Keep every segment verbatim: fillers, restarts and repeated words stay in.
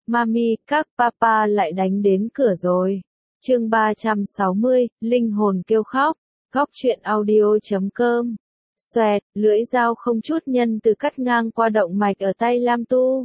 Mami, các papa lại đánh đến cửa rồi. Chương ba trăm sáu mươi, linh hồn kêu khóc. Góc truyện audio chấm com. Xoẹt, lưỡi dao không chút nhân từ cắt ngang qua động mạch ở tay Lam Tu.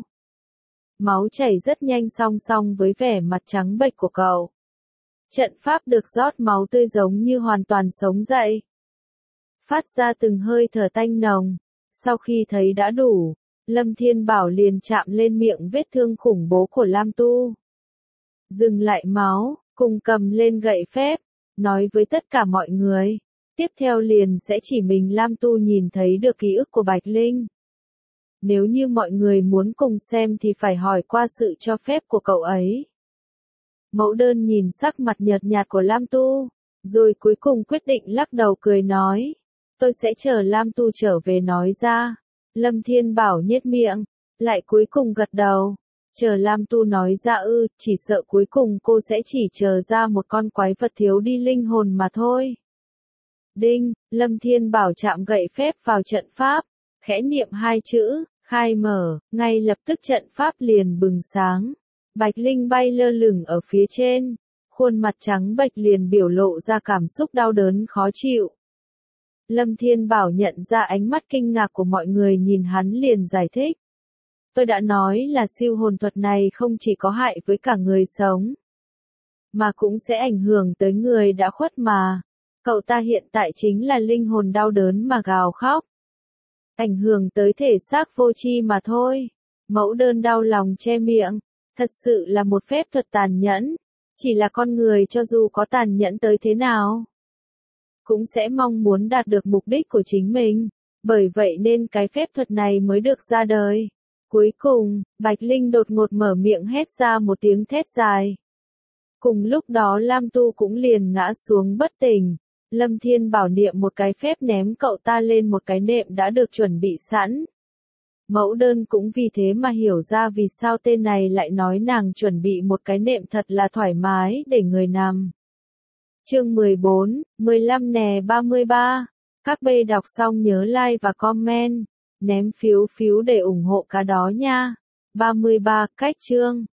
Máu chảy rất nhanh song song với vẻ mặt trắng bệch của cậu. Trận pháp được rót máu tươi giống như hoàn toàn sống dậy. Phát ra từng hơi thở tanh nồng. Sau khi thấy đã đủ, Lâm Thiên Bảo liền chạm lên miệng vết thương khủng bố của Lam Tu. Dừng lại máu, cùng cầm lên gậy phép, nói với tất cả mọi người. Tiếp theo liền sẽ chỉ mình Lam Tu nhìn thấy được ký ức của Bạch Linh. Nếu như mọi người muốn cùng xem thì phải hỏi qua sự cho phép của cậu ấy. Mẫu đơn nhìn sắc mặt nhợt nhạt của Lam Tu, rồi cuối cùng quyết định lắc đầu cười nói. Tôi sẽ chờ Lam Tu trở về nói ra. Lâm Thiên Bảo nhếch miệng, lại cuối cùng gật đầu. Chờ Lam Tu nói ra ư, chỉ sợ cuối cùng cô sẽ chỉ chờ ra một con quái vật thiếu đi linh hồn mà thôi. Đinh, Lâm Thiên Bảo chạm gậy phép vào trận pháp, khẽ niệm hai chữ, khai mở, ngay lập tức trận pháp liền bừng sáng. Bạch Linh bay lơ lửng ở phía trên, khuôn mặt trắng bệch liền biểu lộ ra cảm xúc đau đớn khó chịu. Lâm Thiên Bảo nhận ra ánh mắt kinh ngạc của mọi người nhìn hắn liền giải thích. Tôi đã nói là siêu hồn thuật này không chỉ có hại với cả người sống, mà cũng sẽ ảnh hưởng tới người đã khuất mà. Cậu ta hiện tại chính là linh hồn đau đớn mà gào khóc. Ảnh hưởng tới thể xác vô tri mà thôi. Mẫu đơn đau lòng che miệng. Thật sự là một phép thuật tàn nhẫn. Chỉ là con người cho dù có tàn nhẫn tới thế nào, cũng sẽ mong muốn đạt được mục đích của chính mình. Bởi vậy nên cái phép thuật này mới được ra đời. Cuối cùng, Bạch Linh đột ngột mở miệng hét ra một tiếng thét dài. Cùng lúc đó Lam Tu cũng liền ngã xuống bất tỉnh. Lâm Thiên Bảo niệm một cái phép ném cậu ta lên một cái nệm đã được chuẩn bị sẵn. Mẫu đơn cũng vì thế mà hiểu ra vì sao tên này lại nói nàng chuẩn bị một cái nệm thật là thoải mái để người nằm. Chương mười bốn, mười lăm nè ba mươi ba. Các bê đọc xong nhớ like và comment, ném phiếu phiếu để ủng hộ cả đó nha. ba mươi ba, cách chương.